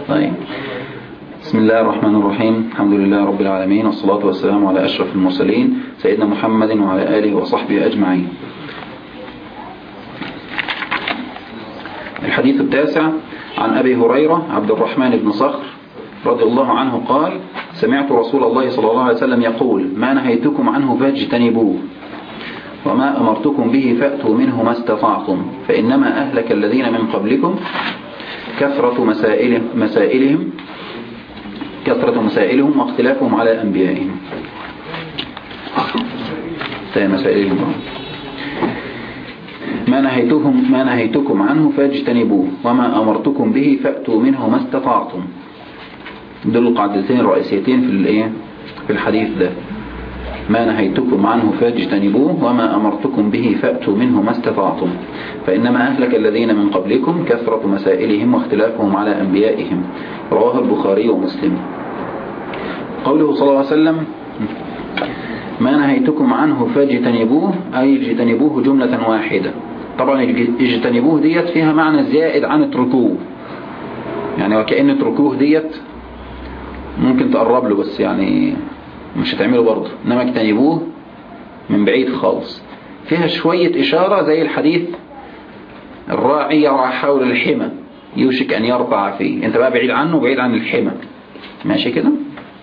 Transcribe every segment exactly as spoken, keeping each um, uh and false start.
طيب، بسم الله الرحمن الرحيم. الحمد لله رب العالمين، والصلاة والسلام على أشرف المرسلين سيدنا محمد وعلى آله وصحبه أجمعين. الحديث التاسع عن أبي هريرة عبد الرحمن بن صخر رضي الله عنه قال: سمعت رسول الله صلى الله عليه وسلم يقول: ما نهيتكم عنه فاجتنبوه، وما أمرتكم به فأتوا منه ما استطعتم، فإنما أهلك الذين من قبلكم كثرة مسائلهم, مسائلهم كثرة مسائلهم واختلافهم على أنبيائهم. مسائلهم ما نهيتهم ما نهيتكم عنه فاجتنبوه، وما أمرتكم به فأتوا منه ما استطعتم. دول القاعدتين الرئيسيتين في الايه في الحديث ده: ما نهيتكم عنه فاجتنبوه، وما أمرتكم به فأتوا منه ما استطعتم، فإنما أهلك الذين من قبلكم كثرة مسائلهم واختلافهم على أنبيائهم. رواه البخاري ومسلم. قوله صلى الله عليه وسلم: ما نهيتكم عنه فاجتنبوه، أي اجتنبوه جملة واحدة. طبعا اجتنبوه ديت فيها معنى زائد عن اتركوه، يعني وكأن اتركوه ديت ممكن تقرب له بس يعني مش هتعمله برضه، انما اجتنبوه من بعيد خالص. فيها شوية إشارة زي الحديث: الراعي يرعى حول الحمى يوشك أن يرتع فيه. انت بقى بعيد عنه، بعيد عن الحمى، ماشي كده.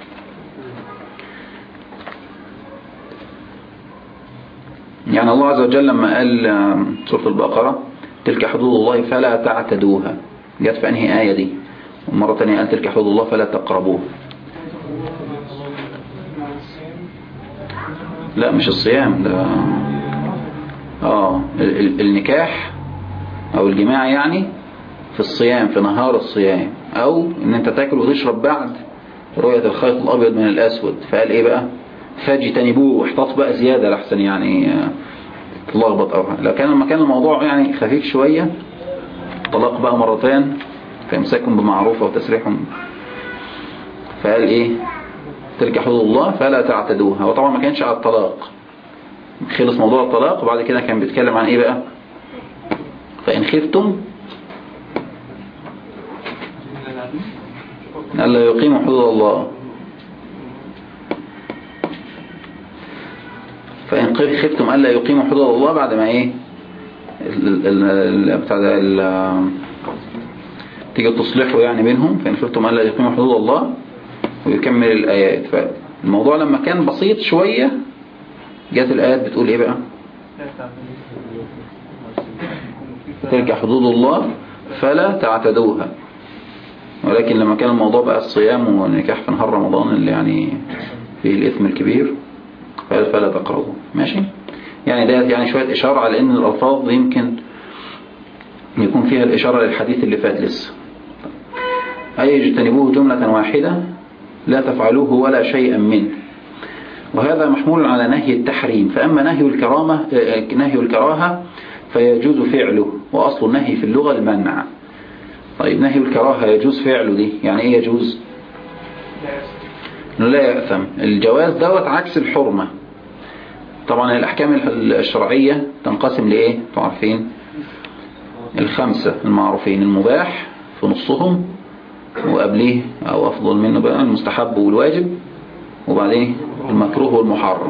يعني الله عز وجل لما قال سورة البقرة: تلك حدود الله فلا تعتدوها، جت في أنهي آية دي؟ ومرة تانية قال: تلك حدود الله فلا تقربوها. لا مش الصيام ده، اه النكاح او الجماع يعني في الصيام، في نهار الصيام، او ان انت تاكل وتشرب بعد رؤية الخيط الابيض من الاسود. فقال ايه بقى؟ فاجتنبوه. احتاط بقى زيادة لحسن يعني تلخبط او لو كان لما كان الموضوع يعني خفيف شوية، طلاق بقى مرتين، فامساكم بمعروف وتسريحهم. فقال ايه؟ تلك حدود الله فلا تعتدوها. وطبعا ما كانش على الطلاق، خلص موضوع الطلاق وبعد كده كان بيتكلم عن ايه بقى؟ فإن خفتم ألا يقيموا حدود الله، فإن خفتم ألا يقيموا حدود الله بعد ما ايه بتاع ده تيجي تصلحوا يعني بينهم. فإن خفتم ألا يقيموا حدود الله، ويكمل الآيات. فالموضوع لما كان بسيط شوية جات الآيات بتقول ايه بقى؟ تلك حدود الله فلا تعتدوها. ولكن لما كان الموضوع بقى الصيام والنكاح في نهار رمضان اللي يعني فيه الإثم الكبير، فقال فلا تقربوا. ماشي؟ يعني ده يعني شوية إشارة على ان الألفاظ يمكن يكون فيها الإشارة للحديث اللي فات لسه. أي اجتنبوه جملة واحدة لا تفعلوه ولا شيئا منه. وهذا محمول على نهي التحريم. فأما نهي الكرامة نهي الكراهة فيجوز فعله، وأصل النهي في اللغة المنع. طيب، نهي الكراهة يجوز فعله دي يعني ايه يجوز؟ لا يأثم. الجواز دوت عكس الحرمة. طبعا الأحكام الشرعية تنقسم لإيه؟ تعرفين الخمسة المعروفين: المباح في نصهم، وقبليه أو أفضل منه بقى المستحب والواجب، وبعدين المكروه والمحرم.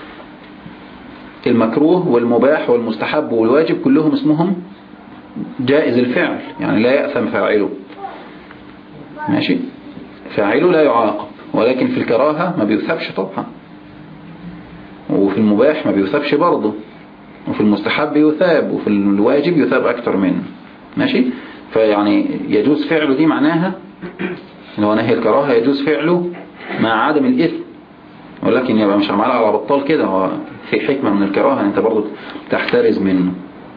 المكروه والمباح والمستحب والواجب كلهم اسمهم جائز الفعل، يعني لا يأثم فاعله. ماشي؟ فاعله لا يعاقب. ولكن في الكراهة ما بيثبش طبعا، وفي المباح ما بيثبش برضه، وفي المستحب يثاب، وفي الواجب يثاب أكثر منه. ماشي؟ فيعني يجوز فعله دي معناها اللي هو نهي الكراهة يجوز فعله مع عدم الإثم. ولكن يبقى مش عمال على بطال كده، هو في حكمة من الكراهة انت برضو تحترز منه.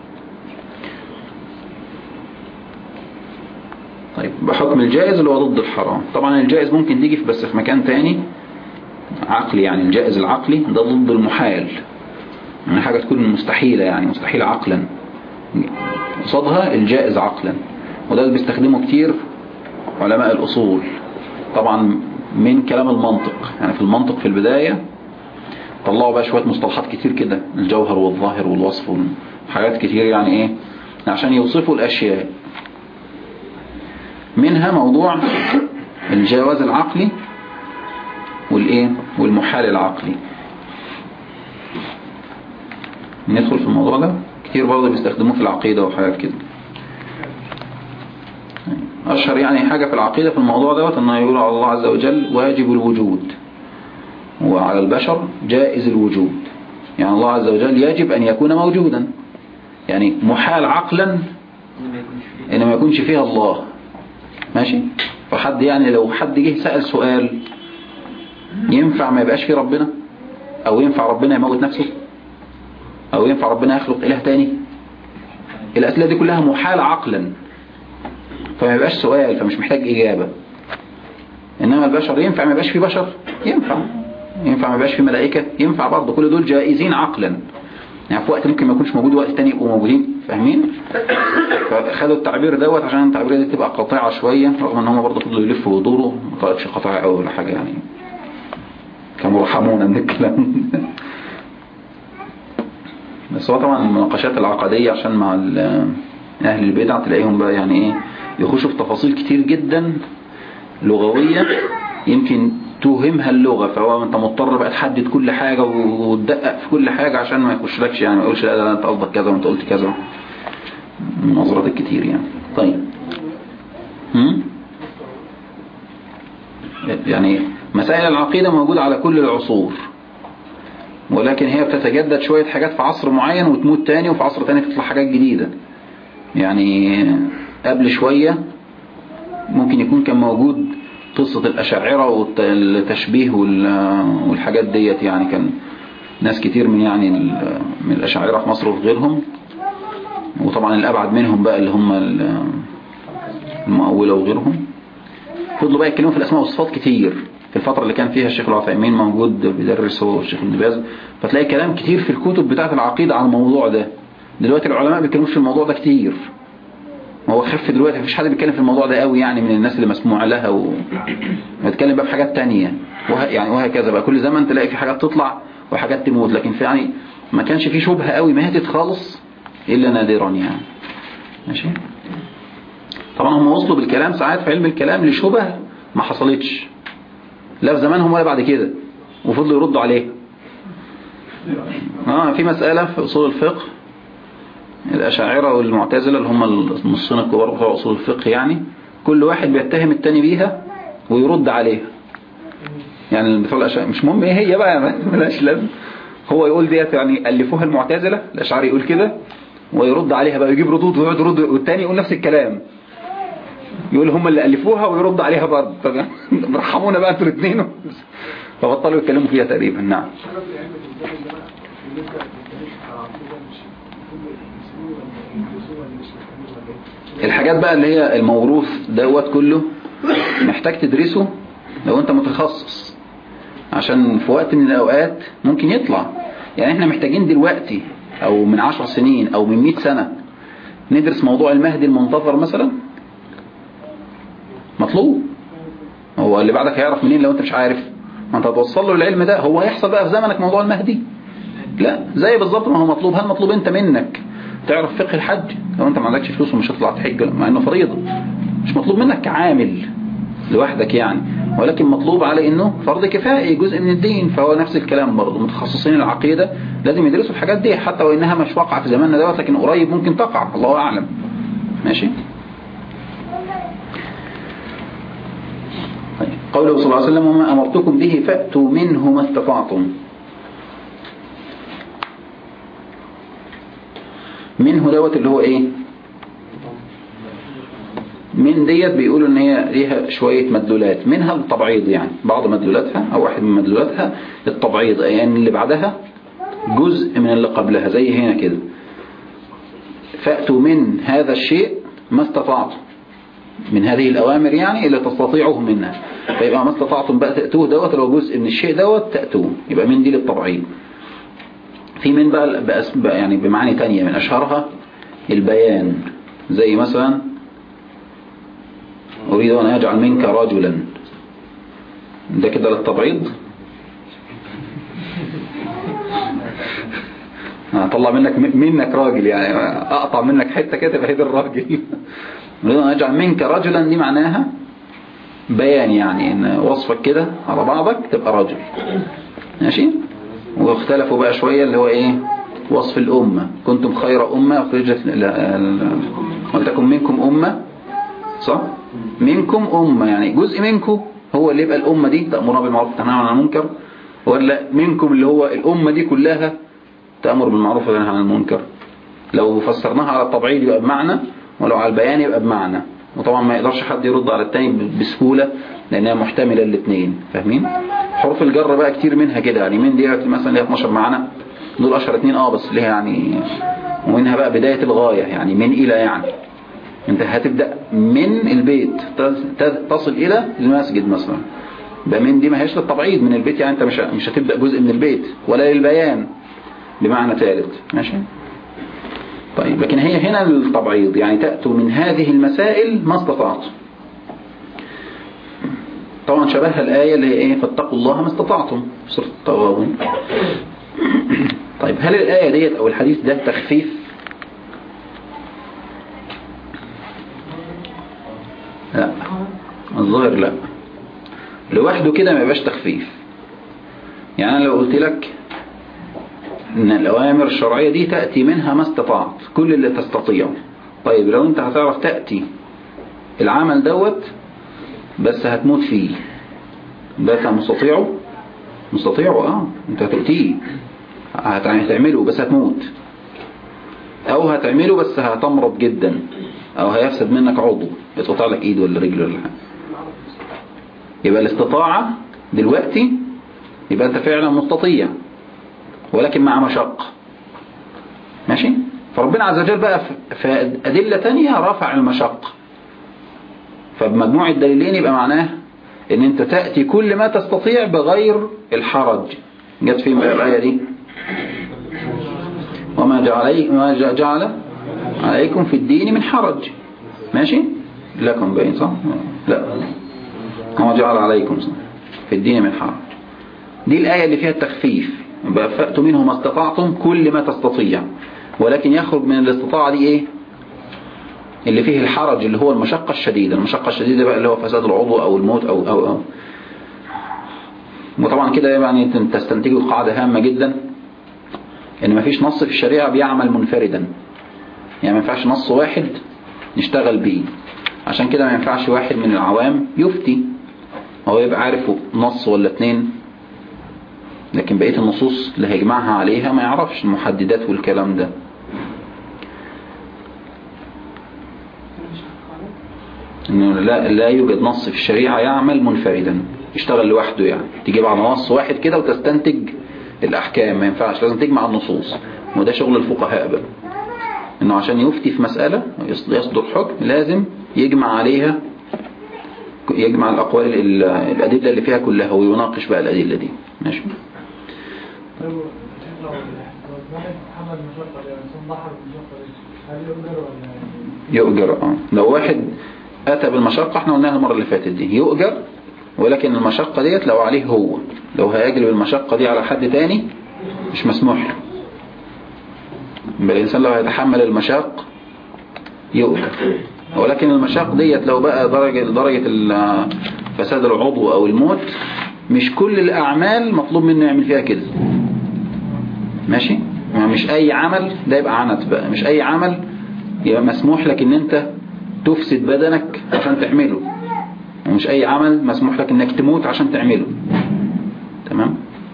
طيب، بحكم الجائز اللي هو ضد الحرام. طبعا الجائز ممكن تيجي بس في مكان تاني عقلي، يعني الجائز العقلي ده ضد المحال، يعني حاجة تكون مستحيلة، يعني مستحيل عقلا، قصادها الجائز عقلا. وده اللي بيستخدمه كتير علماء الأصول طبعا من كلام المنطق. يعني في المنطق في البداية طلعوا بقى شوية مصطلحات كتير كده، الجوهر والظاهر والوصف وحاجات كتير، يعني ايه عشان يوصفوا الأشياء. منها موضوع الجواز العقلي والايه والمحال العقلي. ندخل في الموضوع ده كتير برضه بيستخدموه في العقيدة وحاجات كده. اشهر يعني حاجة في العقيدة في الموضوع دوت انه يقول على الله عز وجل واجب الوجود، وعلى البشر جائز الوجود. يعني الله عز وجل يجب ان يكون موجودا، يعني محال عقلا ان ما يكونش فيها الله. ماشي. فحد يعني لو حد جه سأل سؤال ينفع ما يبقاش فيه ربنا، او ينفع ربنا يموت نفسه، او ينفع ربنا يخلق اله تاني، الاسئله دي كلها محال عقلا، فما يبقاش سؤال، فمش محتاج اجابه. انما البشر ينفع ما يبقاش فيه بشر، ينفع ينفع ما يبقاش فيه ملائكه، ينفع برضه. كل دول جائزين عقلا، يعني في وقت ممكن ما يكونش موجود وقت تاني يبقوا موجودين. فاهمين؟ فخدوا التعبير دوت عشان التعبير دي تبقى قاطعه شويه، رغم ان هم برضه فضلوا يلفوا ويدوروا، ما طلعتش قاطعه قوي ولا حاجه يعني، كانوا رحمونا من الكلام. بس هو طبعا المناقشات العقدية عشان مع أهل البدع تلاقيهم بقى يعني إيه يخشوا في تفاصيل كتير جدا لغوية يمكن توهمها اللغة، فهو أنت مضطر بقى تحدد كل حاجة وتدقق في كل حاجة عشان ما يخشلكش يعني ما يقولش لا لا أنت قصدك كذا وأنت قلت كذا، مناظرات الكتير يعني. طيب هم؟ يعني مسائل العقيدة موجودة على كل العصور، ولكن هي بتتجدد شوية حاجات في عصر معين وتموت تاني، وفي عصر تاني تطلع حاجات جديدة. يعني قبل شوية ممكن يكون كان موجود قصة الأشاعرة والتشبيه والحاجات ديت، يعني كان ناس كتير من يعني من الأشاعرة في مصر وفي غيرهم، وطبعا الأبعد منهم بقى اللي هم المؤولة وغيرهم، فضلوا بقى يتكلموا في الأسماء والصفات كتير في الفترة اللي كان فيها الشيخ العثيمين موجود بيدرس هو والشيخ ابن باز، فتلاقي كلام كتير في الكتب بتاعة العقيدة عن الموضوع ده. دلوقتي العلماء بيتكلموش في الموضوع ده كتير، هو خف دلوقتي، مفيش حد بيتكلم في الموضوع ده قوي يعني من الناس اللي مسموع لها، ويتكلم بقى في حاجات تانية وه... يعني وهكذا بقى. كل زمن تلاقي في حاجات تطلع وحاجات تموت، لكن في يعني ما كانش في شبهة قوي ماتت خالص إلا نادرا يعني. ماشي. طبعا هم وصلوا بالكلام ساعات في علم الكلام لشبه ما حصلتش لا في زمانهم ولا بعد كده، وفضلوا يردوا عليه. اه في مسألة في أصول الفقه الأشاعرة والمعتزلة اللي هم النصين الكبار بتوع أصول الفقه، يعني كل واحد بيتهم التاني بيها ويرد عليها. يعني بتوع الأشاعرة مش مهم ايه هي بقى، ملاش لازم، هو يقول ديت يعني ألفوها المعتزلة، الأشاعري يقول كده ويرد عليها بقى، يجيب ردود ويقعد يرد، والتاني يقول نفس الكلام، يقول هم اللي ألفوها ويرد عليها برضه. طب برحمونا بقى انتوا الاثنين، فبطلوا يتكلموا فيها تقريبا. نعم. الحاجات بقى اللي هي الموروث دوت كله محتاج تدرسه لو انت متخصص، عشان في وقت من الأوقات ممكن يطلع. يعني احنا محتاجين دلوقتي او من عشر سنين او من مئة سنة ندرس موضوع المهدي المنتظر مثلا، مطلوب. هو اللي بعدك هيعرف منين لو انت مش عارف؟ ما انت هتوصل له العلم ده، هو هيحصل بقى في زمنك موضوع المهدي؟ لا، زي بالظبط ما هو مطلوب. هل مطلوب انت منك تعرف فقه الحج لو انت ما عندكش فلوس ومش هتطلع تحج مع انه فريضة؟ مش مطلوب منك كعامل لوحدك يعني، ولكن مطلوب على انه فرض كفائي، جزء من الدين. فهو نفس الكلام برضه، متخصصين العقيدة لازم يدرسوا الحاجات دي، حتى وانها مش واقعة في زماننا دوت، لكن قريب ممكن تقع، الله اعلم. ماشي. قوله صلى الله عليه وسلم وما أمرتكم به فأتوا منه ما استطعتم. منه دوت اللي هو ايه؟ من ديت بيقولوا ان هي ليها شوية مدلولات، منها التبعيض، يعني بعض مدلولاتها او واحد من مدلولاتها التبعيض، يعني اللي بعدها جزء من اللي قبلها، زي هنا كده فأتوا من هذا الشيء ما استطعتم، من هذه الأوامر يعني اللي تستطيعوه منها، فيبقى ما استطعتم بقى تأتوه دوت لو جزء من الشيء دوت تأتوه، يبقى من دي للطبعين. في من بقى, بقى يعني بمعاني تانية، من أشهرها البيان، زي مثلا أريد أن أجعل منك رجلا، ده كده للتبعيض. اطلع منك منك راجل يعني، اقطع منك حتة كده تبقى هي الراجل. اجعل منك رجلا دي معناها بيان، يعني ان وصفك كده على بعضك تبقى رجل. ماشي. واختلفوا بقى شوية اللي هو ايه وصف الأمة، كنتم خير أمة أخرجت ولتكن منكم أمة، صح؟ منكم أمة يعني جزء منكم هو اللي يبقى الأمة دي تأمرون بالمعروف وتنهون عن المنكر، ولا منكم اللي هو الأمة دي كلها تأمر بالمعروف وتنهى عن المنكر؟ لو فسرناها على التبعيض يبقى بمعنى، ولو على البيان يبقى بمعنى. وطبعا ما يقدرش حد يرد على التاني بسهولة لأنها محتملة الاثنين، فاهمين؟ حروف الجر بقى كتير منها كده، يعني من دي مثلا ليها اتناشر معنى، دول أشهر اتنين اه بس ليها يعني، ومنها بقى بداية الغاية يعني من إلى، يعني انت هتبدأ من البيت تصل إلى المسجد مثلا، بقى من دي ما هيش للتبعيض من البيت، يعني انت مش مش هتبدأ جزء من البيت، ولا للبيان بمعنى ثالث. ماشي. طيب لكن هي هنا التبعيض، يعني تأتوا من هذه المسائل ما استطعتم. طبعا شبهها الآية اللي هي ايه فاتقوا الله ما استطعتم سورة التغابن. طيب هل الآية ديت او الحديث ده تخفيف؟ لا، الظاهر لا، لوحده كده ما يبقاش تخفيف. يعني أنا لو قلت لك ان الأوامر الشرعية دي تأتي منها ما استطعت، كل اللي تستطيع. طيب لو انت هتعرف تأتي العمل دوت بس هتموت فيه، ده مستطيعه؟ مستطيعه اه، انت هتؤتيه هتعمله بس هتموت، او هتعمله بس هتمرض جدا، او هيفسد منك عضو يتقطع لك ايد ولا رجل ولا حاجه. يبقى الاستطاعة دلوقتي يبقى انت فعلا مستطيع ولكن مع مشقة. ماشي. فربنا عز وجل بقى في أدلة تانية رفع المشقة، فبمجموع الدليلين يبقى معناه ان انت تأتي كل ما تستطيع بغير الحرج. جت فين بقى الآية دي؟ وما جعل ما جعل عليكم في الدين من حرج. ماشي. لكم باين صح؟ لا، وما جعل عليكم صح في الدين من حرج. دي الآية اللي فيها التخفيف، بقى فأتوا منه ما استطعتم كل ما تستطيع، ولكن يخرج من الاستطاعة دي ايه اللي فيه الحرج اللي هو المشقة الشديدة. المشقة الشديدة بقى اللي هو فساد العضو او الموت او او او وطبعا كده يعني تستنتجوا قاعدة هامة جدا، ان مفيش نص في الشريعة بيعمل منفردا، يعني ما ينفعش نص واحد نشتغل بيه. عشان كده ما ينفعش واحد من العوام يفتي هو يبقى عارف نص ولا اتنين، لكن بقية النصوص اللي هيجمعها عليها ما يعرفش المحددات والكلام ده. إنه لا, لا يوجد نص في الشريعة يعمل منفردا يشتغل لوحده، يعني تجيب على نص واحد كده وتستنتج الأحكام، ما ينفعش، لازم تجمع النصوص. وده شغل الفقهاء بقى، إنه عشان يفتي في مسألة يصدر حكم لازم يجمع عليها، يجمع الأقوال الأدلة اللي فيها كلها ويناقش بقى الأدلة دي. ماشي. يؤجر اه لو واحد أتى بالمشقة، احنا قلناها المرة اللي فاتت دي يؤجر، ولكن المشقة ديت لو عليه هو، لو هيجلب المشقة دي على حد تاني مش مسموح له. بل الإنسان لو هيتحمل المشاق يؤجر، ولكن المشاق ديت لو بقى درجة درجة فساد العضو أو الموت، مش كل الأعمال مطلوب منه يعمل فيها كده. ماشي. مش أي عمل ده يبقى عنت بقى، مش أي عمل يبقى مسموح لك إن أنت تفسد بدنك عشان تعمله، ومش أي عمل مسموح لك إنك تموت عشان تعمله. تمام.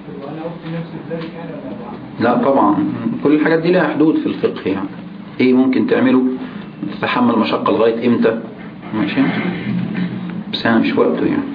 لا طبعا كل الحاجات دي لها حدود في الفقه، يعني ايه ممكن تعمله، تتحمل مشقة لغاية امتى. ماشي. بس انا مش وقته يعني.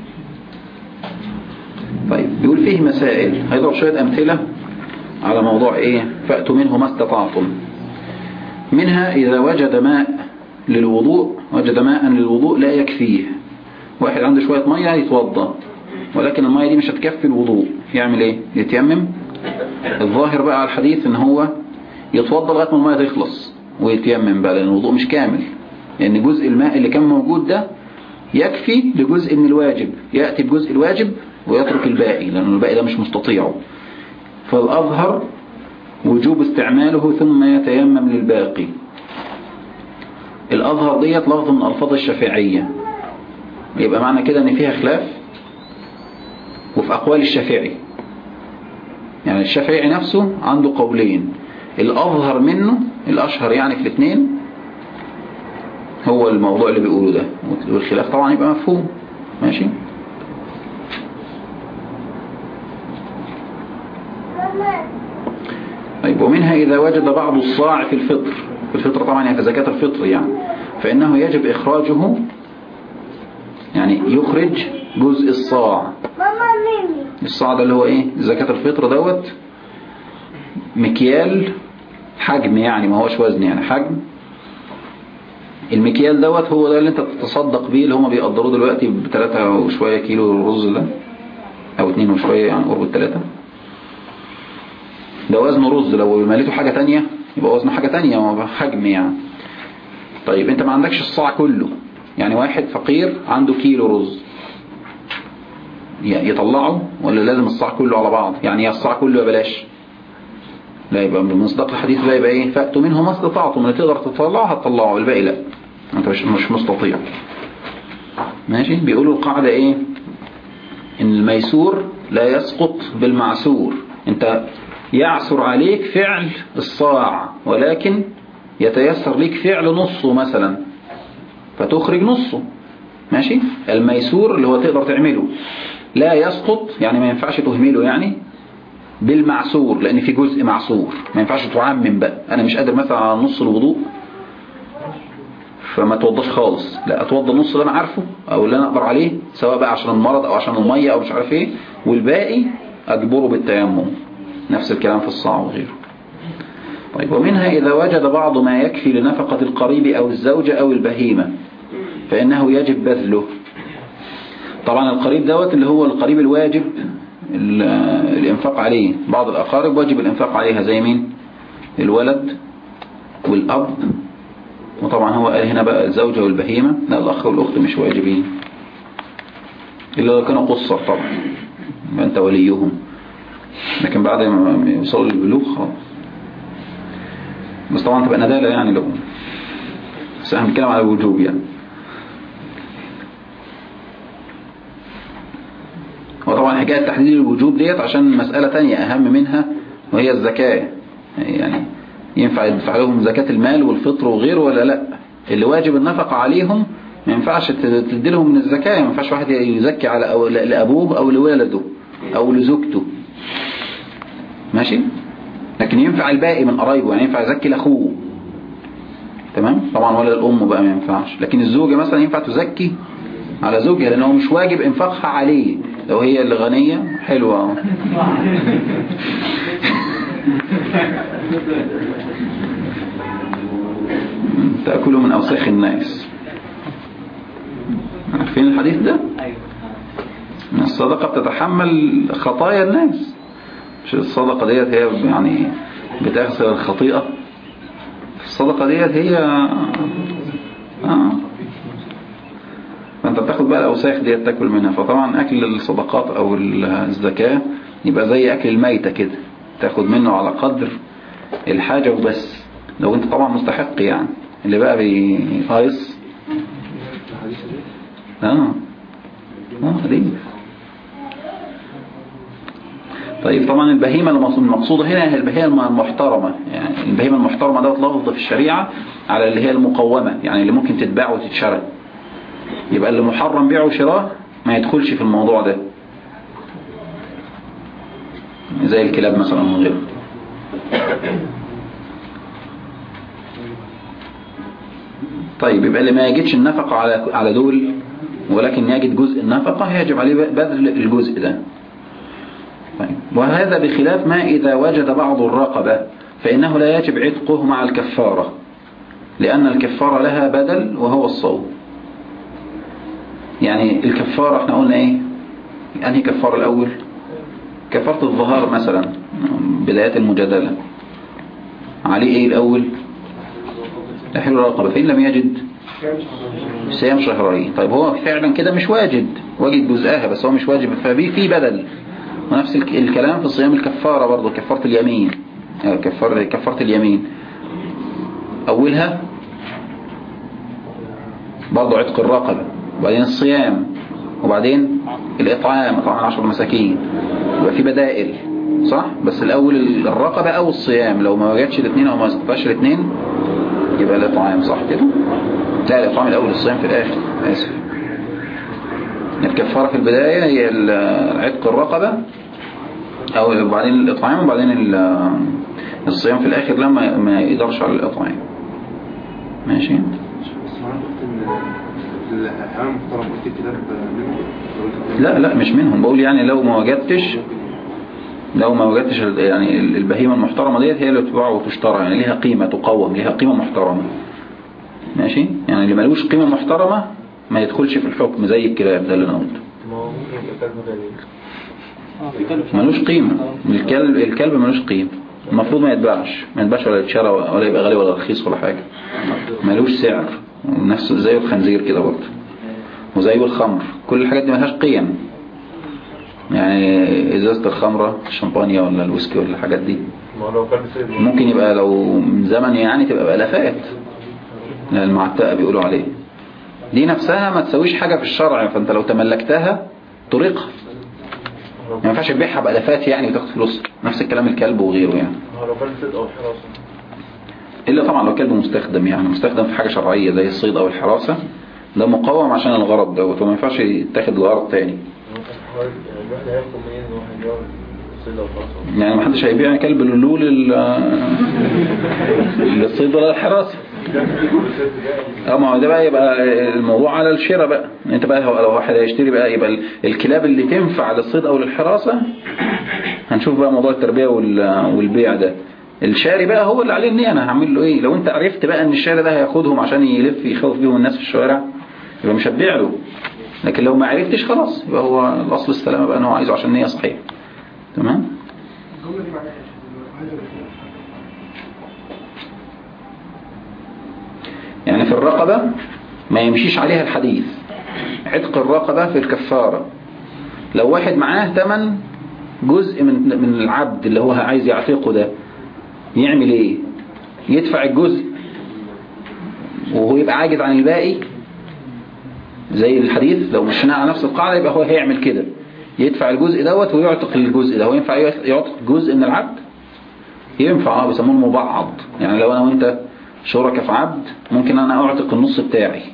طيب بيقول فيه مسائل، هيضرب شوية امثلة على موضوع ايه فأتوا منه ما استطعتم. منها اذا وجد ماء للوضوء، وجد ماء للوضوء لا يكفيه، واحد عنده شوية مية يتوضى ولكن المية دي مش هتكفي الوضوء، يعمل ايه؟ يتيمم. الظاهر بقى على الحديث ان هو يتوضى لغاية ما المية تخلص ويتيمم بقى، لان الوضوء مش كامل، لان يعني جزء الماء اللي كان موجود ده يكفي لجزء من الواجب، يأتي بجزء الواجب ويترك الباقي لان الباقي ده مش مستطيعه. فالأظهر وجوب استعماله ثم يتيمم للباقي. الأظهر ديت لفظ من ألفاظ الشافعية، يبقى معنى كده ان فيها خلاف وفي أقوال الشافعي. يعني الشافعي نفسه عنده قولين، الأظهر منه الأشهر يعني في الاثنين هو الموضوع اللي بيقوله ده، والخلاف طبعا يبقى مفهوم. ماشي. طيب ومنها إذا وجد بعض الصاع في الفطر، في الفطر طبعا يعني في زكاة الفطر يعني، فإنه يجب إخراجه، يعني يخرج جزء الصاع. الصاع ده اللي هو إيه؟ زكاة الفطر دوت مكيال حجم، يعني ما هوش وزن، يعني حجم. المكيال دوت هو ده اللي انت تتصدق بيه، اللي هما بيقدروه دلوقتي بثلاثة وشوية كيلو الرز ده، او اتنين وشوية يعني قرب الثلاثة. ده وزن رز، لو مليته حاجة تانية يبقى وزنه حاجة تانية، حجم يعني. طيب انت ما عندكش الصاع كله، يعني واحد فقير عنده كيلو رز، يطلعه ولا لازم الصاع كله على بعض؟ يعني يا الصاع كله بلاش، لا، يبقى بمصداق الحديث ده يبقى ايه؟ فأتوا منه ما استطعتم، اللي تقدر تطلعه هتطلعه، الباقي لا، انت مش مش مستطيع. ماشي. بيقولوا القاعدة ايه؟ ان الميسور لا يسقط بالمعسور. انت يعسر عليك فعل الصاع ولكن يتيسر ليك فعل نصه مثلا، فتخرج نصه. ماشي. الميسور اللي هو تقدر تعمله لا يسقط، يعني ما ينفعش تهمله يعني بالمعسور، لان في جزء معسور، ما ينفعش تعمم بقى. انا مش قادر مثلا على نص الوضوء فما توضاش خالص، لا اتوضى النص اللي انا عارفه او اللي انا اقدر عليه، سواء بقى عشان المرض او عشان المية او مش عارف ايه، والباقي اجبره بالتيمم. نفس الكلام في الصاع وغيره. طيب ومنها إذا وجد بعض ما يكفي لنفقة القريب أو الزوجة أو البهيمة فإنه يجب بذله. طبعا القريب دوت اللي هو القريب الواجب الإنفاق عليه. بعض الأقارب واجب الإنفاق عليها، زي مين؟ الولد والأب، وطبعا هو قال هنا بقى الزوجة والبهيمة، لا الأخ والأخت مش واجبين إلا لو كانوا قصر طبعا، أنت وليهم، لكن بعد ما يوصلوا للبلوغ خلاص. بس طبعا تبقى ندالة يعني، لو بس احنا بنتكلم على الوجوب يعني. وطبعا حكاية تحديد الوجوب ديت عشان مسألة تانية أهم منها، وهي الزكاة. يعني ينفع يدفع لهم زكاة المال والفطر وغيره ولا لا؟ اللي واجب النفقة عليهم ما ينفعش تدي لهم من الزكاة، ما ينفعش واحد يزكي على أو لأبوه أو لولده أو لزوجته. ماشي. لكن ينفع الباقي من قرايبه، يعني ينفع يزكي لأخوه، تمام. طبعا ولا الأم بقى ما ينفعش. لكن الزوجة مثلا ينفع تزكي على زوجها، لأنه مش واجب إنفاقها عليه. لو هي اللي غنية حلوة تأكلوا من أوساخ الناس. عارفين الحديث ده؟ الصدقة بتتحمل خطايا الناس، مش الصدقة ديت هي يعني بتغسل الخطيئة. الصدقة ديت هي آه. فانت بتاخد بقى الأوساخ ديت تاكل منها. فطبعا أكل الصدقات أو الزكاة يبقى زي أكل الميتة كده، تاخد منه على قدر الحاجة وبس، لو انت طبعا مستحق يعني. اللي بقى بيقايص اه اه دي. طيب طبعا البهيمة المقصودة هنا هي البهيمة المحترمة. يعني البهيمة المحترمة دوت لفظ في الشريعة على اللي هي المقومة، يعني اللي ممكن تتباع وتتشرى. يبقى اللي محرم بيعه وشراه ما يدخلش في الموضوع ده، زي الكلاب مثلا وغيره. طيب يبقى اللي ما يجدش النفقة على على دول ولكن يجد جزء النفقة يجب عليه بذل الجزء ده. طيب وهذا بخلاف ما إذا وجد بعض الرقبة فإنه لا يجب عتقه مع الكفارة، لأن الكفارة لها بدل وهو الصوم. يعني الكفارة احنا قلنا ايه؟ أنهي كفارة الأول؟ كفارة الظهار مثلا، بداية المجادلة عليه ايه الأول؟ تحرير الرقبة، فإن لم يجد صيام شهرين. طيب هو فعلا كده مش واجب، واجب جزءها بس هو مش واجب، فبيه في بدل. ونفس الكلام في صيام الكفارة برضو، كفارة اليمين كفارة كفارة اليمين أولها برضو عتق الرقبة، وبعدين الصيام، وبعدين الإطعام، إطعام عشر مساكين. يبقى في بدائل صح؟ بس الأول الرقبة أو الصيام، لو ما وجدش الاثنين أو ما استطاعش الاثنين يبقى الإطعام صح كده؟ لا الإطعام الأول، الصيام في الآخر، آسف. الكفارة في البداية هي عتق الرقبة أو بعدين الإطعام، وبعدين الصيام في الآخر لما ما يقدرش على الإطعام. ماشي؟ لا لا مش منهم، بقول يعني لو ما وجدتش لو ما وجدتش يعني البهيمة المحترمة ديت هي اللي تباع وتشترى، يعني ليها قيمة تقوم، ليها قيمة محترمة. ماشي؟ يعني اللي ملوش قيمة محترمة ما يدخلش في الحكم زي الكلاب ده اللي انا قلته. ملوش قيمة، الكلب الكلب ملوش قيمة، المفروض ما يتباعش، ما يتباعش ولا يتشرى ولا يبقى غالي ولا رخيص ولا حاجة، ملوش سعر. نفسه زي الخنزير كده برضه، وزي الخمر، كل الحاجات دي ملهاش قيم. يعني ازازة الخمرة الشمبانيا ولا الويسكي ولا الحاجات دي ممكن يبقى لو من زمن يعني تبقى بألافات، المعتقة بيقولوا عليه. دي نفسها ما تسويش حاجة في الشرع، فانت لو تملكتها طريقها، ما ينفعش تبيعها بألافات يعني وتاخد فلوس. نفس الكلام الكلب وغيره يعني، إلا طبعا لو كلب مستخدم، يعني مستخدم في حاجة شرعية زي الصيد أو الحراسة، ده مقوم عشان الغرض دوت، وما ينفعش يتاخد لغرض تاني. يعني ما حدش هيبيع كلب للولو للصيد ولا الحراسة. اما ده بقى يبقى الموضوع على الشراء بقى، انت بقى لو واحد هيشتري بقى يبقى الكلاب اللي تنفع للصيد او للحراسة، هنشوف بقى موضوع التربية والبيع ده. الشاري بقى هو اللي عليه النية، انا هعمل له ايه؟ لو انت عرفت بقى ان الشاري ده هياخدهم عشان يلف يخوف بيهم الناس في الشوارع يبقى مش هتبيع له، لكن لو ما عرفتش خلاص يبقى هو الاصل السلامة بقى، ان هو عايزه عشان نية صحيحة. تمام؟ يعني في الرقبة ما يمشيش عليها الحديث، عتق الرقبة في الكفارة. لو واحد معاه ثمن جزء من من العبد اللي هو عايز يعتقه ده، يعمل ايه؟ يدفع الجزء وهو يبقى عاجز عن الباقي زي الحديث. لو مشينا على نفس القاعدة يبقى هو هيعمل كده، يدفع الجزء دوت ويعتق الجزء ده. هو ينفع يعتق جزء من العبد؟ ينفع، اه بيسموه المبعض. يعني لو انا وانت شركة في عبد، ممكن انا اعتق النص بتاعي،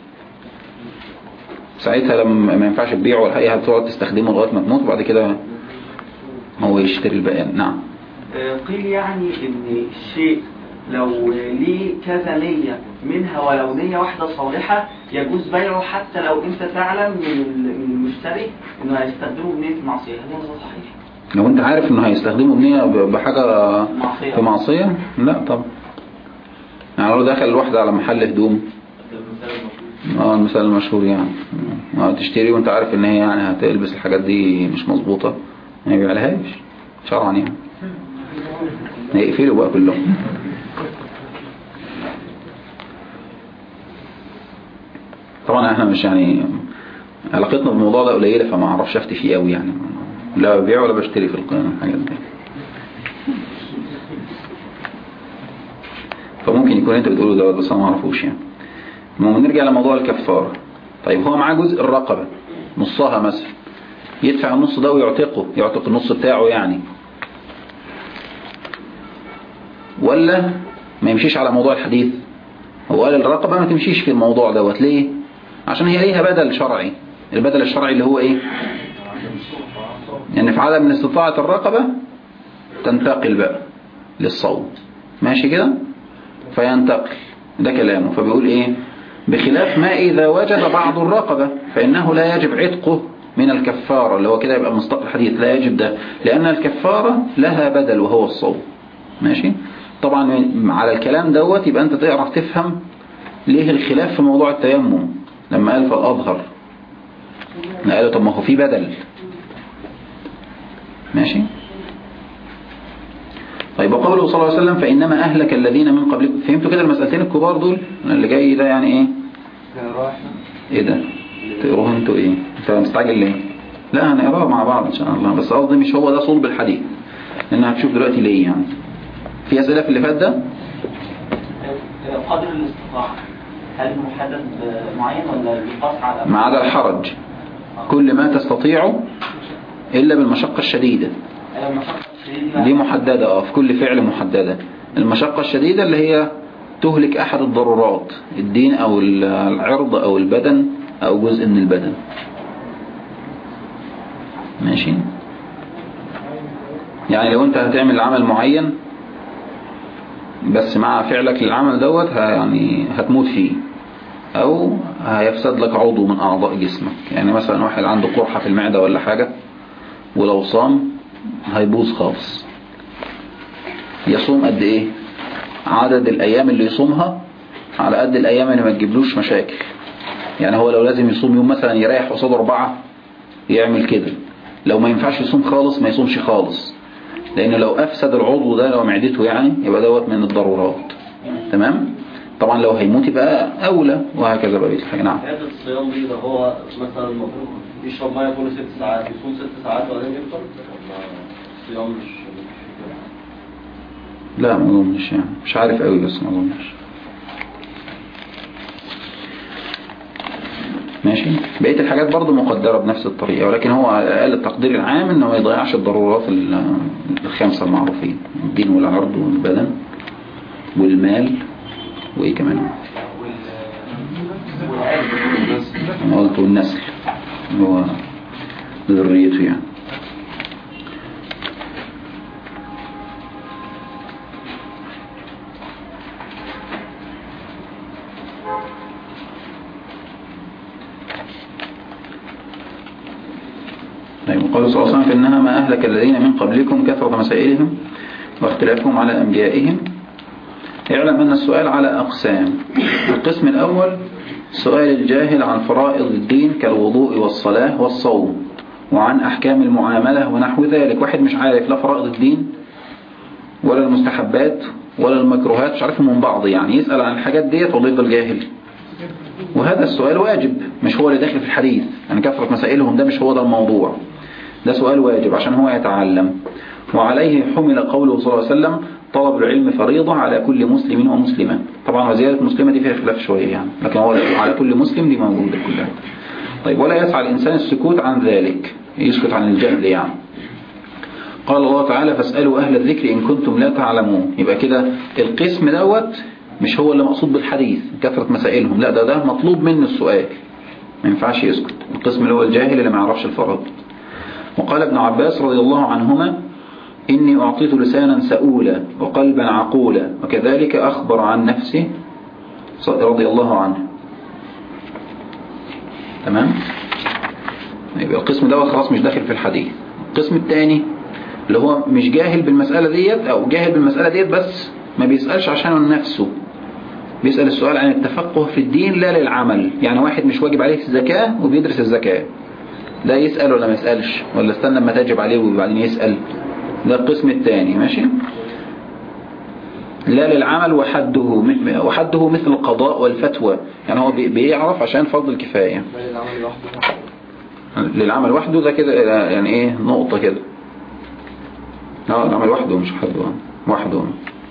ساعتها لما ما ينفعش تبيعه ولا حاجه، هتقعد تستخدمه لغايه ما تموت، وبعد كده هو يشتري الباقي. نعم. قيل يعني ان الشيء لو ليه كذا نية منها ولو نية واحدة صالحة يجوز بيعه، حتى لو انت تعلم من المشتري انه هيستخدمه بنية معصية. هل هذا صحيح؟ لو انت عارف انه هيستخدمه بنية بحاجة معصية. في معصية؟ لا طبعا. يعني لو دخل الواحدة على محل هدوم، اه المثال المشهور يعني، اه تشتري وانت عارف ان هي يعني هتلبس الحاجات دي مش مظبوطة، ما يبيعلهاش شرعا يعني، يقفلوا بقى كلهم. طبعا احنا مش يعني علاقتنا بالموضوع ده قليلة، فما اعرفش افتي فيه قوي يعني، لا ببيع ولا بشتري في الحاجات دي. فممكن يكون انت بتقوله دوت بس انا ما اعرفوش يعني. المهم نرجع لموضوع الكفارة. طيب هو معاه جزء الرقبة نصها مثلا، يدفع النص ده ويعتقه، يعتق النص بتاعه يعني، ولا ما يمشيش على موضوع الحديث؟ هو قال الرقبة ما تمشيش في الموضوع دوت. ليه؟ عشان هي ليها بدل شرعي. البدل الشرعي اللي هو ايه؟ يعني في عدم من استطاعة الرقبة تنتقل بقى للصوم، ماشي كده؟ فينتقل، ده كلامه. فبيقول ايه؟ بخلاف ما إذا وجد بعض الرقبة فإنه لا يجب عتقه من الكفارة، اللي هو كده يبقى مصداق الحديث، لا يجب ده، لأن الكفارة لها بدل وهو الصوم. ماشي؟ طبعا على الكلام دوت يبقى أنت تعرف تفهم ليه الخلاف في موضوع التيمم لما قال فالأظهر، قالوا طب ما هو في بدل. ماشي؟ طيب وقوله صلى الله عليه وسلم فإنما أهلك الذين من قبلكم. فهمتوا كده المسألتين الكبار دول؟ اللي جاي ده يعني ايه؟ ايه ده؟ تقروه انتوا ايه؟ انت مستعجل ليه؟ لا هنقراه مع بعض ان شاء الله، بس قصدي مش هو ده صلب الحديث، لان هتشوف دلوقتي ليه يعني. في أسئلة في اللي فات ده؟ قدر الاستطاعة هل محدد معين ولا يقاس على ما عدا الحرج، كل ما تستطيع إلا بالمشقة الشديدة دي محددة اه في كل فعل محددة. المشقة الشديدة اللي هي تهلك أحد الضرورات، الدين أو العرض أو البدن أو جزء من البدن. ماشي. يعني لو أنت هتعمل عمل معين بس مع فعلك للعمل دوت يعني هتموت فيه او هيفسد لك عضو من اعضاء جسمك. يعني مثلا واحد عنده قرحة في المعدة ولا حاجة ولو صام هيبوظ خالص. يصوم قد ايه؟ عدد الايام اللي يصومها على قد الايام اللي ما تجيبلوش مشاكل. يعني هو لو لازم يصوم يوم مثلا يريح قصاد اربعة يعمل كده، لو ما ينفعش يصوم خالص ما يصومش خالص، لأنه لو أفسد العضو ده لو معدته يعني يبقى دوت من الضرورات. تمام. طبعا لو هيموت يبقى أولى وهكذا بقى الحاجة. نعم. هذا الصيام دي ده هو مثلا المفروض يشرب ميه كل ست ساعات يصوم ست ساعات وبعدين يفطر ولا الصيام مش لا ما اظنش يعني مش عارف قوي بس ما اظنش. ماشي. بقية الحاجات برضو مقدرة بنفس الطريقة، ولكن هو على الأقل التقدير العام انه ما يضيعش الضرورات الخمسة المعروفين، الدين والعرض والبدن والمال وايه كمان انا قلت والنسل هو ذريته يعني. قال صلى الله عليه وسلم فإنها ما أهلك الذين من قبلكم كثرة مسائلهم واختلافهم على أنبيائهم. اعلم أن السؤال على أقسام. القسم الأول سؤال الجاهل عن فرائض الدين كالوضوء والصلاة والصوم وعن أحكام المعاملة ونحو ذلك. واحد مش عارف لا فرائض الدين ولا المستحبات ولا المكروهات، مش عارفهم من بعض، يعني يسأل عن الحاجات ديت ولا يفضل جاهل. وهذا السؤال واجب، مش هو اللي داخل في الحديث، يعني كثرة مسائلهم ده مش هو ده الموضوع، ده سؤال واجب عشان هو يتعلم. وعليه حمل قوله صلى الله عليه وسلم طلب العلم فريضة على كل مسلم ومسلمة. طبعا وزيادة مسلمة دي فيها خلاف شوية يعني، لكن هو على كل مسلم دي موجودة كلها. طيب ولا يسعى الإنسان السكوت عن ذلك، يسكت عن الجهل يعني. قال الله تعالى فاسألوا أهل الذكر إن كنتم لا تعلمون. يبقى كده القسم دوت مش هو اللي مقصود بالحديث كثرة مسائلهم، لا ده ده مطلوب منه السؤال، ما ينفعش يسكت. القسم اللي هو الجاهل اللي ما يعرفش الفرائض. وقال ابن عباس رضي الله عنهما إني أعطيت لسانا سؤولا وقلبا عقولا، وكذلك أخبر عن نفسه رضي الله عنه. تمام. يبقى القسم ده خلاص مش داخل في الحديث. القسم الثاني اللي هو مش جاهل بالمسألة ديت أو جاهل بالمسألة ديت بس ما بيسألش عشان نفسه، بيسأل السؤال عن التفقه في الدين لا للعمل. يعني واحد مش واجب عليه الزكاة وبيدرس الزكاة، ده يسأل ولا ما يسألش ولا استنى لما تجب عليه وبعدين يسأل؟ ده القسم الثاني. ماشي. لا للعمل وحده وحده مثل القضاء والفتوى، يعني هو بيعرف عشان فرض الكفاية. للعمل وحده ده كده يعني ايه نقطة كده. اه العمل وحده مش حده، وحده.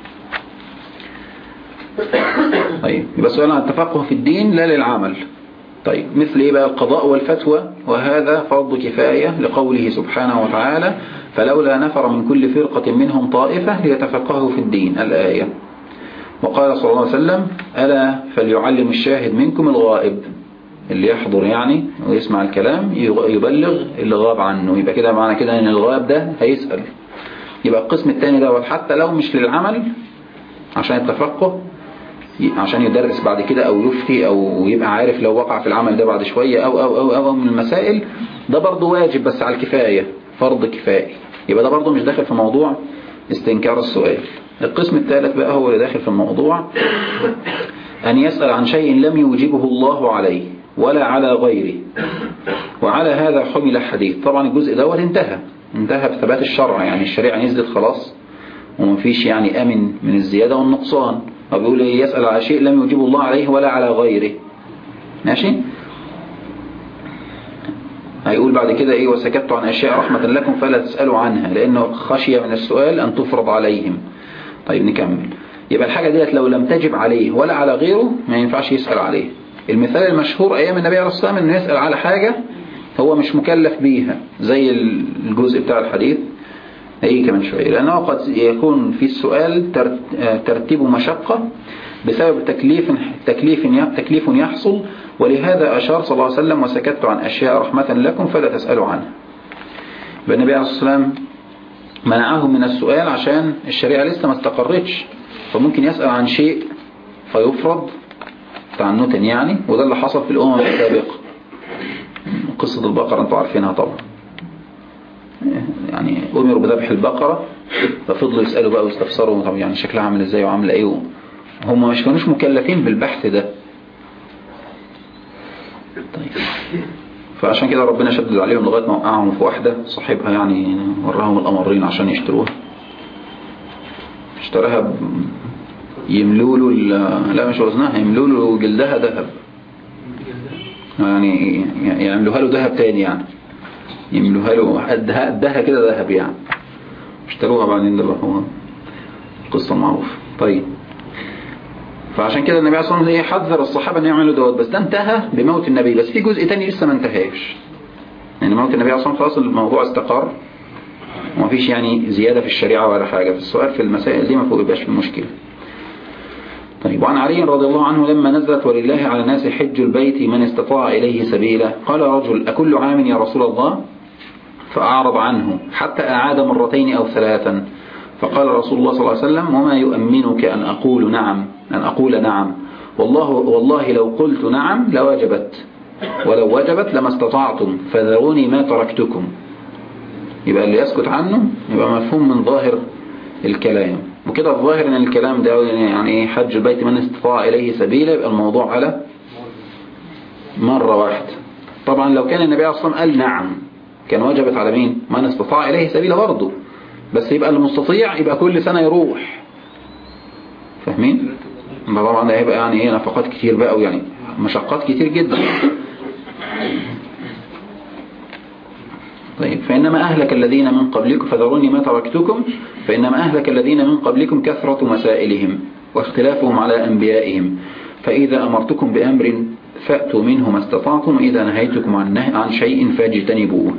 طيب يبقى سؤال عن التفقه في الدين لا للعمل. طيب مثل ايه بقى؟ القضاء والفتوى، وهذا فرض كفاية لقوله سبحانه وتعالى فلولا نفر من كل فرقة منهم طائفة ليتفقهوا في الدين الآية. وقال صلى الله عليه وسلم ألا فليعلم الشاهد منكم الغائب، اللي يحضر يعني ويسمع الكلام يبلغ اللي غاب عنه. يبقى كده معنى كده ان الغائب ده هيسأل. يبقى القسم الثاني ده حتى لو مش للعمل عشان التفقه، عشان يدرس بعد كده او يفتي او يبقى عارف لو وقع في العمل ده بعد شوية او او او, أو من المسائل، ده برضه واجب بس على الكفاية، فرض كفاية. يبقى ده برضه مش داخل في موضوع استنكار السؤال. القسم الثالث بقى هو اللي داخل في الموضوع، أن يسأل عن شيء لم يوجبه الله عليه ولا على غيره، وعلى هذا حمل الحديث. طبعا الجزء دوت انتهى انتهى بثبات الشرع، يعني الشريعة نزلت خلاص ومفيش يعني أمن من الزيادة والنقصان. وبيقول إيه؟ يسأل على شيء لم يوجبه الله عليه ولا على غيره. ماشي. هيقول بعد كده ايه وسكت عن أشياء رحمة لكم فلا تسألوا عنها، لأنه خشية من السؤال أن تفرض عليهم. طيب نكمل. يبقى الحاجة ديت لو لم تجب عليه ولا على غيره ما ينفعش يسأل عليه. المثال المشهور أيام النبي عليه الصلاة والسلام إنه يسأل على حاجة هو مش مكلف بيها، زي الجزء بتاع الحديث هي كمان شوية، لأنه قد يكون في السؤال ترتيب مشقة بسبب تكليف تكليف تكليف يحصل، ولهذا أشار صلى الله عليه وسلم وسكت عن أشياء رحمة لكم فلا تسألوا عنها. النبي عليه الصلاة والسلام منعهم من السؤال عشان الشريعة لسه ما استقرتش، فممكن يسأل عن شيء فيفرض تعنتا يعني، وده اللي حصل في الأمم السابقة. قصة البقرة انتوا عارفينها طبعا، يعني أمروا بذبح البقرة ففضلوا يسألوا بقى ويستفسروا طب يعني شكلها عامل ازاي وعامل ايه، هم مش كانوش مكلفين بالبحث ده. طيب فعشان كده ربنا شدد عليهم لغاية ما وقعهم في واحدة صاحبها يعني وراهم الأمرين عشان يشتروها، اشتراها ب... يملولوا ال... لا مش وزنها، يملولوا جلدها ذهب، يعني يعملوها له ذهب تاني، يعني يملوها له قدها قدها كده ذهب يعني، اشتروها بعدين. ده بقى هو القصة المعروفة. طيب فعشان كده النبي صلى الله عليه وسلم حذر الصحابة ان يعملوا دوت، بس ده انتهى بموت النبي، بس في جزء تاني لسه ما انتهاش، يعني موت النبي صلى الله عليه وسلم خلاص الموضوع استقر وما فيش يعني زيادة في الشريعة ولا حاجة، في السؤال في المسائل دي ما فوق يبقاش في المشكلة. طيب وعن علي رضي الله عنه لما نزلت ولله على الناس حج البيت من استطاع إليه سبيلا قال رجل أكل عام يا رسول الله؟ فأعرض عنه حتى أعاد مرتين أو ثلاثا، فقال رسول الله صلى الله عليه وسلم وما يؤمنك أن أقول نعم أن أقول نعم والله والله لو قلت نعم لوجبت ولو وجبت لما استطعتم فذروني ما تركتكم. يبقى اللي يسكت عنه يبقى مفهوم من ظاهر الكلام، وكده الظاهر ان الكلام ده يعني حج البيت من استطاع إليه سبيلا، يبقى الموضوع على مرة واحدة. طبعا لو كان النبي صلى الله عليه وسلم قال نعم كان وجبت على مين؟ من استطاع إليه سبيلا برضه، بس يبقى المستطيع يبقى كل سنة يروح، فاهمين؟ طبعا ده هيبقى يعني ايه نفقات كتير بقى ويعني مشقات كتير جدا. طيب فإنما أهلك الذين من قبلكم فذروني ما تركتكم فإنما أهلك الذين من قبلكم كثرة مسائلهم واختلافهم على أنبيائهم، فإذا أمرتكم بأمر فأتوا منه ما استطعتم وإذا نهيتكم عن, عن شيء فاجتنبوه.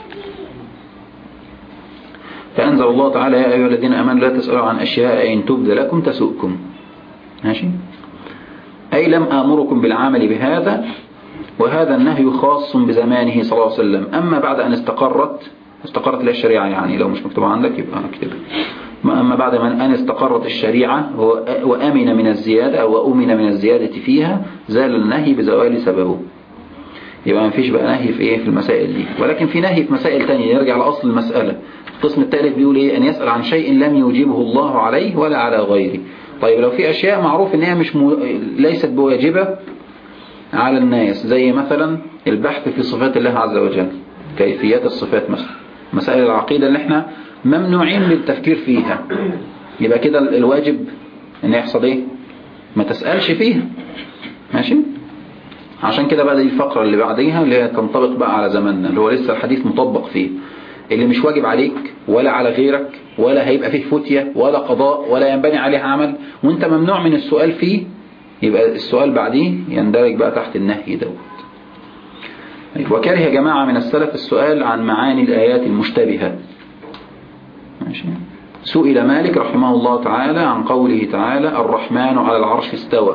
فأنزل الله تعالى يا أيها الذين آمنوا لا تسألوا عن أشياء إن تبد لكم تسؤكم. ماشي؟ أي لم آمركم بالعمل بهذا، وهذا النهي خاص بزمانه صلى الله عليه وسلم. أما بعد أن استقرت استقرت له الشريعة، يعني لو مش مكتوب عندك يبقى اكتبها. أما بعد أن استقرت الشريعة وأمن من الزيادة أو أمن من الزيادة فيها زال النهي بزوال سببه. يبقى ما فيش بقى نهي في إيه في المسائل دي، ولكن في نهي في مسائل تانية يرجع لأصل المسألة. القسم الثالث بيقول إيه؟ أن يسأل عن شيء لم يوجبه الله عليه ولا على غيره. طيب لو في أشياء معروف إنها مش م... ليست بواجبة على الناس، زي مثلا البحث في صفات الله عز وجل، كيفيات الصفات مثلا، مسائل العقيدة اللي احنا ممنوعين بالتفكير فيها، يبقى كده الواجب ان يحصل ايه؟ ما تسألش فيها. ماشي؟ عشان كده بقى دي الفقرة اللي بعديها اللي هي تنطبق بقى على زماننا، اللي هو لسه الحديث مطبق فيه، اللي مش واجب عليك ولا على غيرك ولا هيبقى فيه فتية ولا قضاء ولا ينبني عليه عمل وانت ممنوع من السؤال فيه، يبقى السؤال بعديه يندرج بقى تحت النهي دوت. وكره جماعة من السلف السؤال عن معاني الآيات المشتبهة. ماشي. سئل مالك رحمه الله تعالى عن قوله تعالى الرحمن على العرش استوى.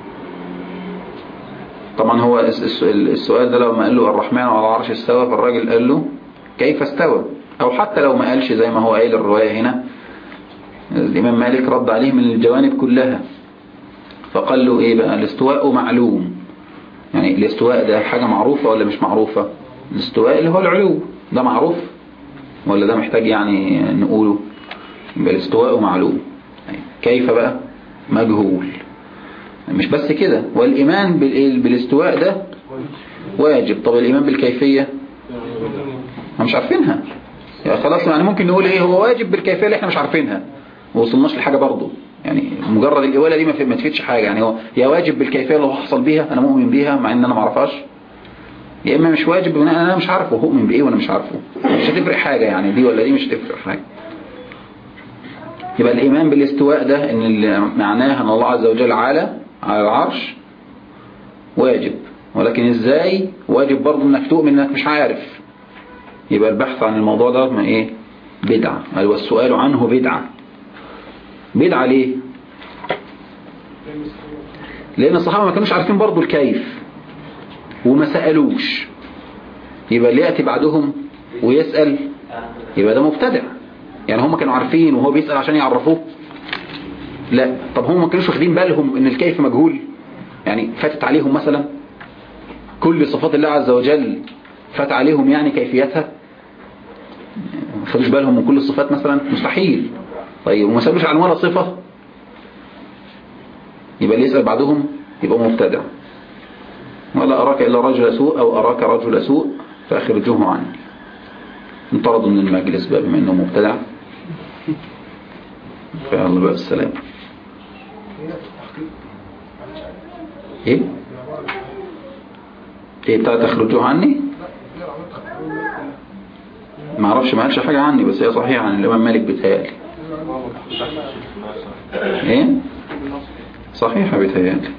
طبعا هو السؤال ده لو ما قال له الرحمن على العرش استوى فالراجل قال له كيف استوى، او حتى لو ما قالش زي ما هو قايل الرواية هنا، الإمام مالك رد عليه من الجوانب كلها فقال له ايه بقى؟ الاستواء معلوم. يعني الاستواء ده حاجة معروفة ولا مش معروفة؟ الاستواء اللي هو العلو ده معروف ولا ده محتاج يعني نقوله؟ يبقى الاستواء معلوم. كيف بقى؟ مجهول. مش بس كده، والإيمان بالاستواء ده واجب. طب الإيمان بالكيفية احنا مش عارفينها، يعني خلاص يعني ممكن نقول ايه هو واجب بالكيفية اللي احنا مش عارفينها ووصلناش لحاجة برضه، يعني مجرد الإوالة دي ما تفيدش حاجة. يعني هو يا واجب بالكيفية اللي هو حصل بيها أنا مؤمن بيها مع إن أنا ما اعرفهاش، يا إما مش واجب بناء أنا مش عارفه هؤمن بإيه وأنا مش عارفه، مش هتفرق حاجة يعني دي ولا دي مش هتفرق حاجة. يبقى الإيمان بالاستواء ده إن اللي معناه أن الله عز وجل على على العرش واجب، ولكن إزاي واجب برضه إنك تؤمن إنك مش عارف. يبقى البحث عن الموضوع ده ما إيه؟ بدعة، والسؤال عنه بدعة. بدعة ليه؟ لأن الصحابة ما كانوش عارفين برضه الكيف وما سألوش. يبقى اللي يأتي بعدهم ويسأل يبقى ده مبتدع. يعني هم كانوا عارفين وهو بيسأل عشان يعرفوه؟ لا. طب هم ما كانوش واخدين بالهم ان الكيف مجهول؟ يعني فاتت عليهم مثلا كل صفات الله عز وجل فات عليهم يعني كيفيتها؟ ما خدوش بالهم من كل الصفات مثلا؟ مستحيل. طيب وما سألوش عن ولا صفة؟ يبقى اللي يسأل بعدهم يبقى مبتدع. ولا أراك إلا رجل سوء أو أراك رجل سوء فأخرجوه عني. انطردوا من المجلس بقى بما أنه مبتدع. فالله بقى السلام. ايه ايه بتاع تخرجوه عني؟ ما اعرفش، ما قالش حاجة عني، بس هي صحيحة عن الإمام مالك بيتهيألي. ايه صحيحة بيتهيألي.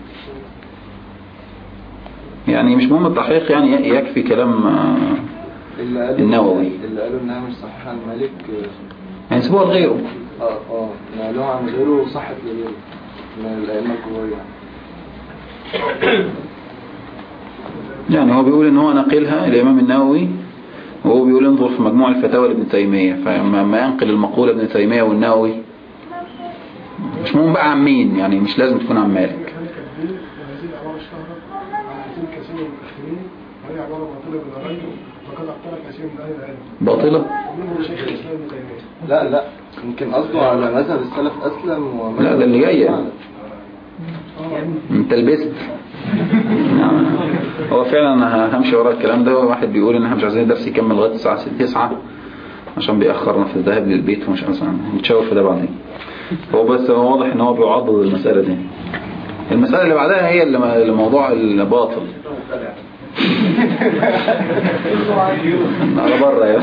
يعني مش مهم التحقيق، يعني يكفي كلام النووي اللي قالوا انها مش صحيحة عن مالك يعني سيبوها لغيره. اه اه نقلوها عن غيره صحت لغيره من الأئمة الكبار يعني. يعني هو بيقول ان هو نقلها الإمام النووي، وهو بيقول انظر في مجموع الفتاوى لابن تيمية، فما ينقل المقولة ابن تيمية والنووي مش مهم بقى عن مين، يعني مش لازم تكون عن مالك. باطلة؟ لا لا يمكن قصده على مذهب السلف أسلم ومذهب. لا ده اللي جاية انت لبست. هو فعلا انا همشي ورا الكلام ده. واحد بيقول ان احنا مش عايزين الدرس يكمل لغايه الساعه تسعة عشان بيأخرنا في الذهاب للبيت، ومش مثلا نتشاور في ده بعدين. هو بس هو واضح ان هو بيعضد المساله دي. المساله اللي بعدها هي اللي موضوع الباطل. على بره يا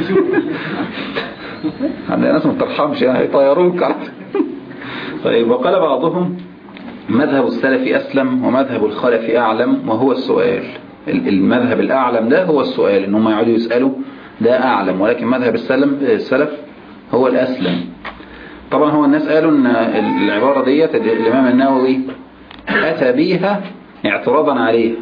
عندنا ناس ما بترحمش يعني هيطيروك. طيب وقال بعضهم مذهب السلف أسلم ومذهب الخلف أعلم وهو السؤال. المذهب الأعلم ده هو السؤال، إن هم يقعدوا يسألوا ده أعلم، ولكن مذهب السلم السلف هو الأسلم. طبعا هو الناس قالوا إن العبارة ديت الإمام النووي أتى بيها اعتراضا عليها،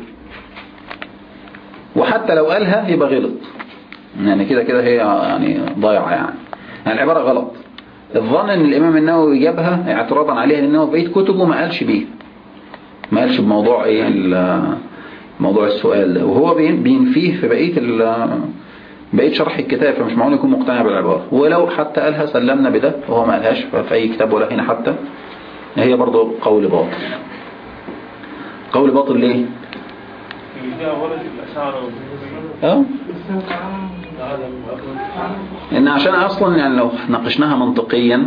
وحتى لو قالها يبقى غلط، يعني كده كده هي يعني ضايعة، يعني يعني العبارة غلط. الظن ان الامام النووي جابها اعتراضا عليها لانه بقيت كتبه ما قالش بيه، ما قالش بموضوع ايه موضوع السؤال ده، وهو بينفيه في بقيه بقيه شرح الكتاب، فمش معقول يكون مقتنع بالعباره. ولو حتى قالها سلمنا بده وهو ما قالهاش في اي كتاب ولا هنا حتى، هي برضه قول باطل. قول باطل ليه؟ اه ان عشان اصلا يعني لو ناقشناها منطقيا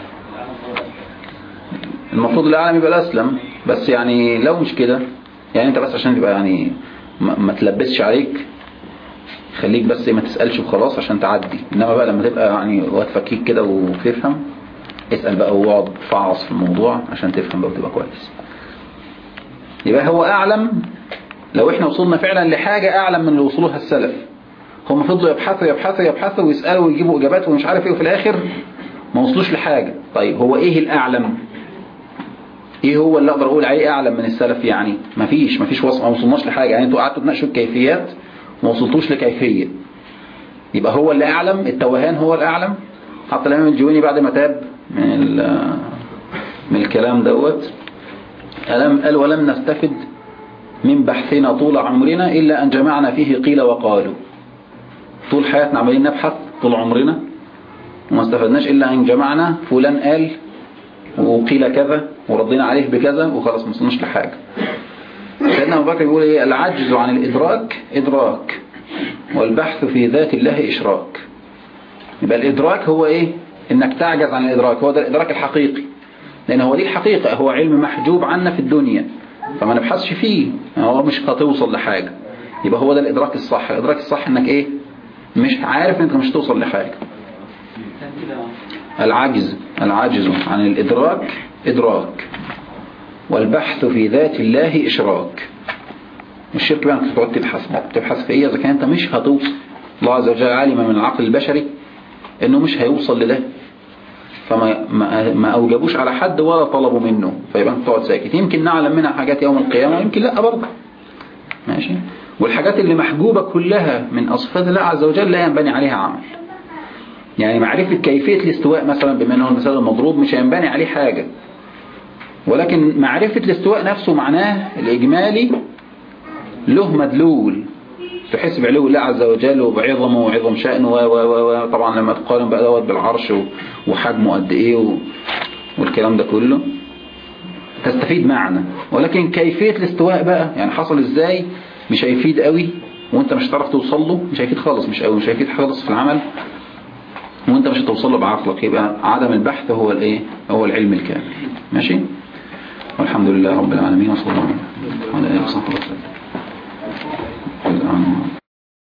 المفروض الاعلم يبقى الاسلم، بس يعني لو مش كده يعني انت بس عشان تبقى يعني ما تلبسش عليك، خليك بس ما تسألش وخلاص عشان تعدي. انما بقى لما تبقى يعني وقت فكيك كده وتفهم، اسأل بقى واقعد فعص في الموضوع عشان تفهم بقى وتبقى كويس. يبقى هو اعلم لو احنا وصلنا فعلا لحاجة اعلم من اللي وصلوها السلف. هم فضلوا يبحثوا يبحثوا يبحثوا ويسألوا ويجيبوا اجابات ومش عارف ايه، وفي الاخر ما وصلوش لحاجة. طيب هو ايه الاعلم؟ ايه هو اللي اقدر اقول عليه اعلم من السلف؟ يعني مفيش مفيش وصف، ما وصلناش لحاجة. يعني انتوا قعدتوا تناقشوا الكيفيات ما وصلتوش لكيفية، يبقى هو اللي اعلم. التوهان هو الاعلم. حتى الامام الجويني بعد ما تاب من من الكلام دوت ألم قال ولم نستفد من بحثنا طول عمرنا إلا أن جمعنا فيه قيل وقالوا. طول حياتنا عمالين نبحث طول عمرنا وما استفدناش إلا أن جمعنا فلان قال وقيل كذا وردينا عليه بكذا وخلاص ما وصلناش لحاجة. سيدنا أبو بكر يقول إيه؟ العجز عن الإدراك إدراك والبحث في ذات الله إشراك. يبقى الإدراك هو إيه؟ إنك تعجز عن الإدراك، هو ده الإدراك الحقيقي، لأن هو دي الحقيقة، هو علم محجوب عنا في الدنيا فما نبحثش فيه، هو مش هتوصل لحاجة. يبقى هو ده الإدراك الصح. الإدراك الصح إنك إيه؟ مش عارف إنك مش توصل لحاجة. العجز العجز عن الإدراك إدراك، والبحث في ذات الله إشراك. والشرك بقى انك تقعد تبحث تبحث في ايه اذا كان انت مش هتوصل. الله عز وجل علم من العقل البشري انه مش هيوصل لده، فما ما, ما اوجبوش على حد ولا طلبوا منه، فيبقى انت تقعد ساكت. يمكن نعلم منها حاجات يوم القيامة، يمكن لا برضه، ماشي. والحاجات اللي محجوبة كلها من صفات الله عز وجل لا ينبني عليها عمل. يعني معرفة كيفية الاستواء مثلا بما انه المثال المضروب مش هينبني عليه حاجة، ولكن معرفة الاستواء نفسه معناه الإجمالي له مدلول، تحس بعلو الله عز وجل وبعظمه وعظم شأنه وطبعا لما تقارن بقى دوت بالعرش وحجمه قد ايه والكلام ده كله تستفيد معنى. ولكن كيفية الاستواء بقى يعني حصل ازاي مش هيفيد قوي، وانت مش هتعرف توصل له، مش هيفيد خالص، مش قوي، مش هيفيد خالص في العمل، وانت مش هتوصل له بعقلك. يبقى عدم البحث هو الايه، هو العلم الكامل. ماشي. والحمد لله رب العالمين، وصلى الله على اله وصحبه وسلم.